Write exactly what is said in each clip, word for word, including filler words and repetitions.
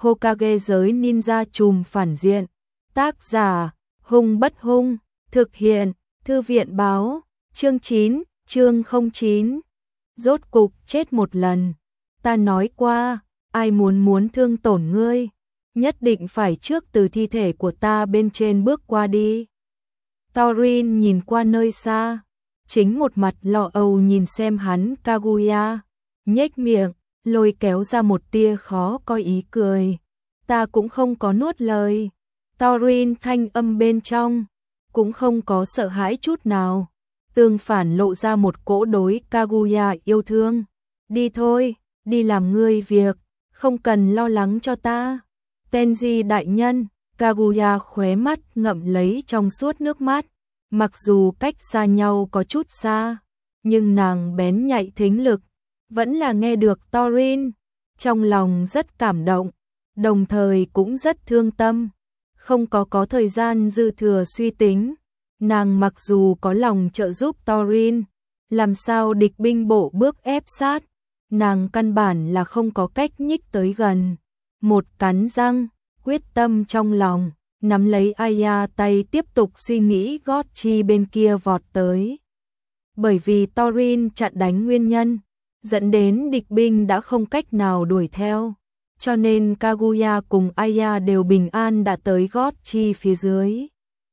Hokage giới ninja trùm phản diện. Tác giả, Hung Bất Hung, thực hiện, Thư viện báo, chương chín, chương không chín. Rốt cục chết một lần. Ta nói qua, ai muốn muốn thương tổn ngươi, nhất định phải trước từ thi thể của ta bên trên bước qua đi. Thorin nhìn qua nơi xa, chính một mặt lo âu nhìn xem hắn Kaguya, nhếch miệng, lôi kéo ra một tia khó coi ý cười. Ta cũng không có nuốt lời. Thorin thanh âm bên trong cũng không có sợ hãi chút nào, tương phản lộ ra một cỗ đối Kaguya yêu thương. Đi thôi, đi làm ngươi việc, không cần lo lắng cho ta. Tenji đại nhân, Kaguya khóe mắt ngậm lấy trong suốt nước mắt, mặc dù cách xa nhau có chút xa, nhưng nàng bén nhạy thính lực, vẫn là nghe được Thorin, trong lòng rất cảm động, đồng thời cũng rất thương tâm, không có có thời gian dư thừa suy tính. Nàng mặc dù có lòng trợ giúp Thorin, làm sao địch binh bộ bước ép sát, nàng căn bản là không có cách nhích tới gần. Một cắn răng, quyết tâm trong lòng, nắm lấy Aya tay tiếp tục suy nghĩ gót chi bên kia vọt tới. Bởi vì Thorin chặn đánh nguyên nhân, dẫn đến địch binh đã không cách nào đuổi theo, cho nên Kaguya cùng Aya đều bình an đã tới gót chi phía dưới.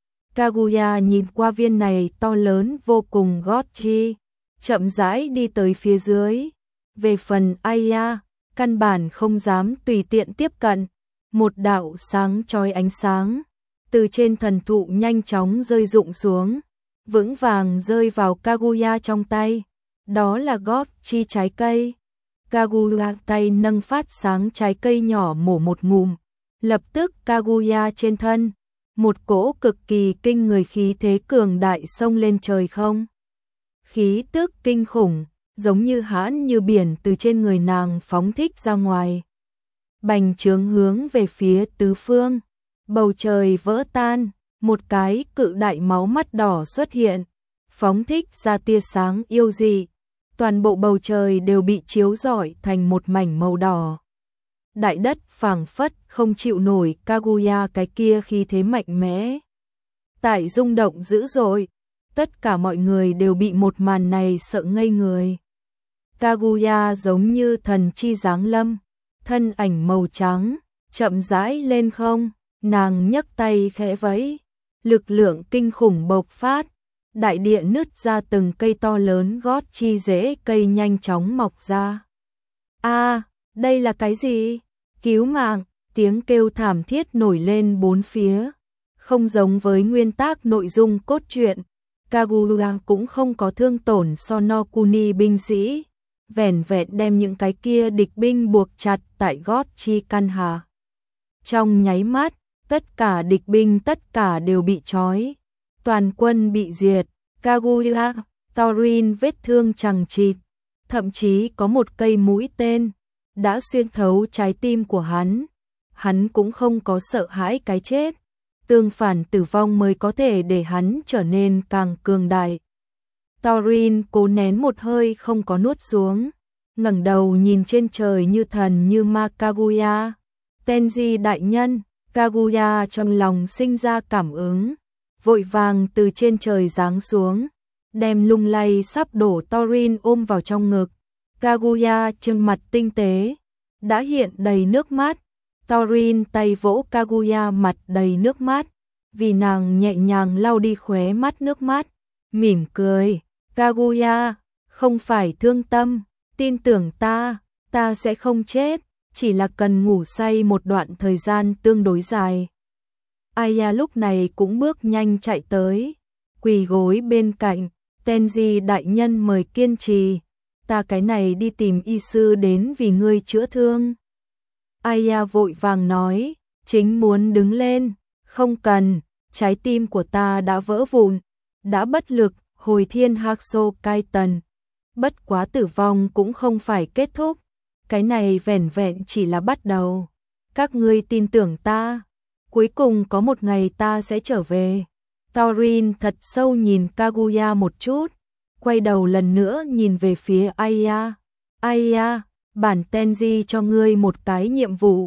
Kaguya nhìn qua viên này to lớn vô cùng gót chi, chậm rãi đi tới phía dưới. Về phần Aya, căn bản không dám tùy tiện tiếp cận. Một đạo sáng chói ánh sáng từ trên thần thụ nhanh chóng rơi rụng xuống, vững vàng rơi vào Kaguya trong tay. Đó là gót chi trái cây. Kaguya tay nâng phát sáng trái cây nhỏ mổ một ngụm, lập tức Kaguya trên thân một cỗ cực kỳ kinh người khí thế cường đại xông lên trời không. Khí tức kinh khủng, giống như hãn như biển từ trên người nàng phóng thích ra ngoài, bành trướng hướng về phía tứ phương. Bầu trời vỡ tan, một cái cự đại máu mắt đỏ xuất hiện, phóng thích ra tia sáng yêu dị. Toàn bộ bầu trời đều bị chiếu rọi thành một mảnh màu đỏ. Đại đất phảng phất không chịu nổi Kaguya cái kia khí thế mạnh mẽ. Tại rung động dữ dội, tất cả mọi người đều bị một màn này sợ ngây người. Kaguya giống như thần chi giáng lâm, thân ảnh màu trắng, chậm rãi lên không, nàng nhấc tay khẽ vẫy, lực lượng kinh khủng bộc phát, đại địa nứt ra từng cây to lớn gót chi rễ cây nhanh chóng mọc ra. A, đây là cái gì? Cứu mạng, tiếng kêu thảm thiết nổi lên bốn phía. Không giống với nguyên tắc nội dung cốt truyện, Kaguya cũng không có thương tổn Sonokuni binh sĩ, vẻn vẹn đem những cái kia địch binh buộc chặt tại gót chi căn hạ. Trong nháy mắt, tất cả địch binh tất cả đều bị trói, toàn quân bị diệt. Kaguya, Thorin vết thương chằng chịt, thậm chí có một cây mũi tên đã xuyên thấu trái tim của hắn. Hắn cũng không có sợ hãi cái chết, tương phản tử vong mới có thể để hắn trở nên càng cường đại. Thorin cố nén một hơi không có nuốt xuống, ngẩng đầu nhìn trên trời như thần như ma Kaguya. Tenji đại nhân, Kaguya trong lòng sinh ra cảm ứng, vội vàng từ trên trời giáng xuống, đem lung lay sắp đổ Thorin ôm vào trong ngực. Kaguya trên mặt tinh tế đã hiện đầy nước mắt. Thorin tay vỗ Kaguya mặt đầy nước mắt, vì nàng nhẹ nhàng lau đi khóe mắt nước mắt, mỉm cười. Kaguya, không phải thương tâm, tin tưởng ta, ta sẽ không chết, chỉ là cần ngủ say một đoạn thời gian tương đối dài. Aya lúc này cũng bước nhanh chạy tới, quỳ gối bên cạnh. Tenji đại nhân mời kiên trì, ta cái này đi tìm y sư đến vì ngươi chữa thương. Aya vội vàng nói, chính muốn đứng lên, không cần, trái tim của ta đã vỡ vụn, đã bất lực, hồi thiên Hakuso Kaiten. Bất quá tử vong cũng không phải kết thúc, cái này vẻn vẹn chỉ là bắt đầu. Các ngươi tin tưởng ta, cuối cùng có một ngày ta sẽ trở về. Thorin thật sâu nhìn Kaguya một chút, quay đầu lần nữa nhìn về phía Aya. Aya, bản Tenji cho ngươi một cái nhiệm vụ,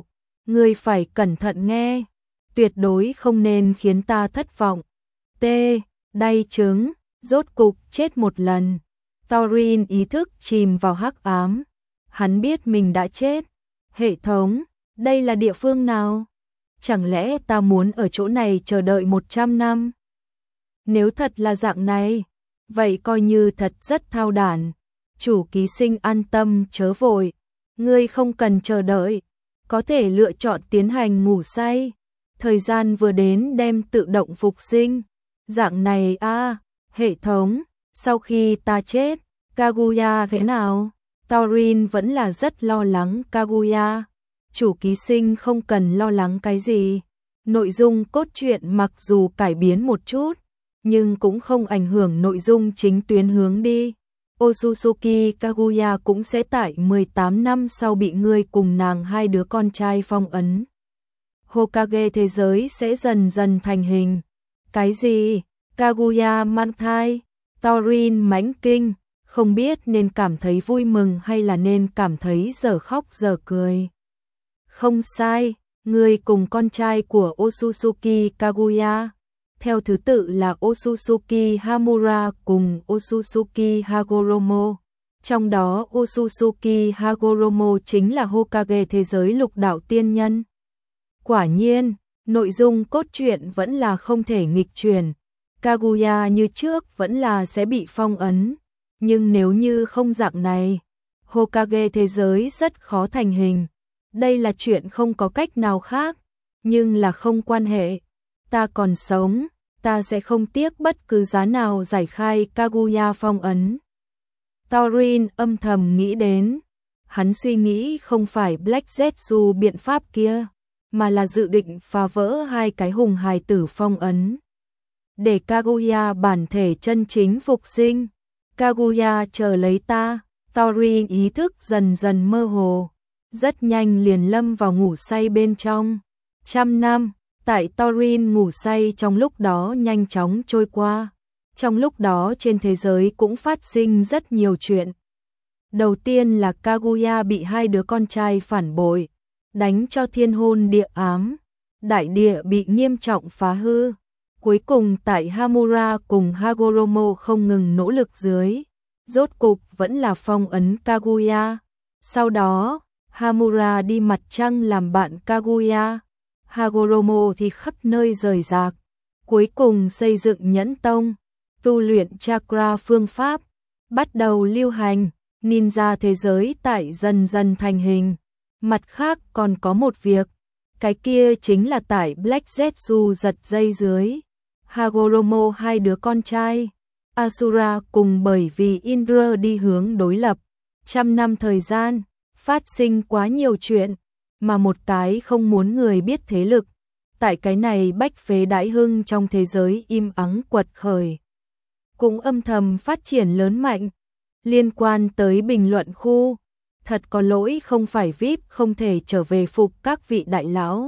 Ngươi phải cẩn thận nghe, tuyệt đối không nên khiến ta thất vọng. T. Đay trứng, rốt cục chết một lần. Thorin ý thức chìm vào hắc ám. Hắn biết mình đã chết. Hệ thống, đây là địa phương nào? Chẳng lẽ ta muốn ở chỗ này chờ đợi một trăm năm? Nếu thật là dạng này, vậy coi như thật rất thao đản. Chủ ký sinh an tâm chớ vội. Ngươi không cần chờ đợi. Có thể lựa chọn tiến hành ngủ say. Thời gian vừa đến đem tự động phục sinh. Dạng này a, hệ thống, sau khi ta chết, Kaguya thế nào? Thorin vẫn là rất lo lắng Kaguya. Chủ ký sinh không cần lo lắng cái gì. Nội dung cốt truyện mặc dù cải biến một chút, nhưng cũng không ảnh hưởng nội dung chính tuyến hướng đi. Otsutsuki Kaguya cũng sẽ tại mười tám năm sau bị ngươi cùng nàng hai đứa con trai phong ấn. Hokage thế giới sẽ dần dần thành hình. Cái gì? Kaguya mang thai? Thorin mãnh kinh, không biết nên cảm thấy vui mừng hay là nên cảm thấy dở khóc dở cười. Không sai, ngươi cùng con trai của Otsutsuki Kaguya, theo thứ tự là Otsutsuki Hamura cùng Otsutsuki Hagoromo. Trong đó Otsutsuki Hagoromo chính là Hokage thế giới lục đạo tiên nhân. Quả nhiên, nội dung cốt truyện vẫn là không thể nghịch chuyển. Kaguya như trước vẫn là sẽ bị phong ấn. Nhưng nếu như không dạng này, Hokage thế giới rất khó thành hình. Đây là chuyện không có cách nào khác, nhưng là không quan hệ. Ta còn sống, ta sẽ không tiếc bất cứ giá nào giải khai Kaguya phong ấn. Thorin âm thầm nghĩ đến. Hắn suy nghĩ không phải Black Zetsu biện pháp kia, mà là dự định phá vỡ hai cái hùng hài tử phong ấn. Để Kaguya bản thể chân chính phục sinh. Kaguya chờ lấy ta. Thorin ý thức dần dần mơ hồ. Rất nhanh liền lâm vào ngủ say bên trong. Trăm năm, tại Thorin ngủ say trong lúc đó nhanh chóng trôi qua. Trong lúc đó trên thế giới cũng phát sinh rất nhiều chuyện. Đầu tiên là Kaguya bị hai đứa con trai phản bội, đánh cho thiên hôn địa ám. Đại địa bị nghiêm trọng phá hư. Cuối cùng tại Hamura cùng Hagoromo không ngừng nỗ lực dưới, rốt cục vẫn là phong ấn Kaguya. Sau đó, Hamura đi mặt trăng làm bạn Kaguya, Hagoromo thì khắp nơi rời rạc. Cuối cùng xây dựng nhẫn tông, tu luyện chakra phương pháp, bắt đầu lưu hành, ninja thế giới tại dần dần thành hình. Mặt khác còn có một việc, cái kia chính là tại Black Zetsu giật dây dưới. Hagoromo hai đứa con trai, Asura cùng bởi vì Indra đi hướng đối lập. Trăm năm thời gian, phát sinh quá nhiều chuyện, mà một cái không muốn người biết thế lực. Tại cái này bách phế đãi hưng trong thế giới im ắng quật khởi. Cũng âm thầm phát triển lớn mạnh. Liên quan tới bình luận khu, thật có lỗi không phải vi ai pi không thể trở về phục các vị đại lão.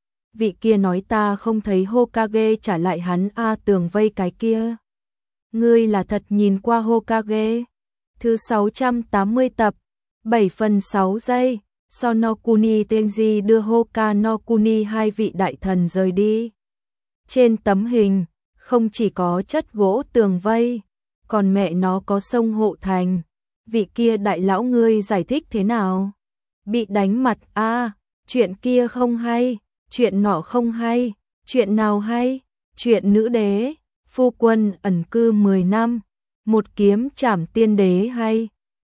Vị kia nói ta không thấy Hokage trả lại hắn a tường vây cái kia. Ngươi là thật nhìn qua Hokage. Thứ sáu trăm tám mươi tập, bảy phần sáu giây, Sonokuni Tenji đưa Hokanokuni hai vị đại thần rời đi. Trên tấm hình, không chỉ có chất gỗ tường vây, còn mẹ nó có sông hộ thành. Vị kia đại lão ngươi giải thích thế nào? Bị đánh mặt a, chuyện kia không hay. Chuyện nọ không hay, chuyện nào hay? Chuyện nữ đế, phu quân ẩn cư mười năm, một kiếm trảm tiên đế hay?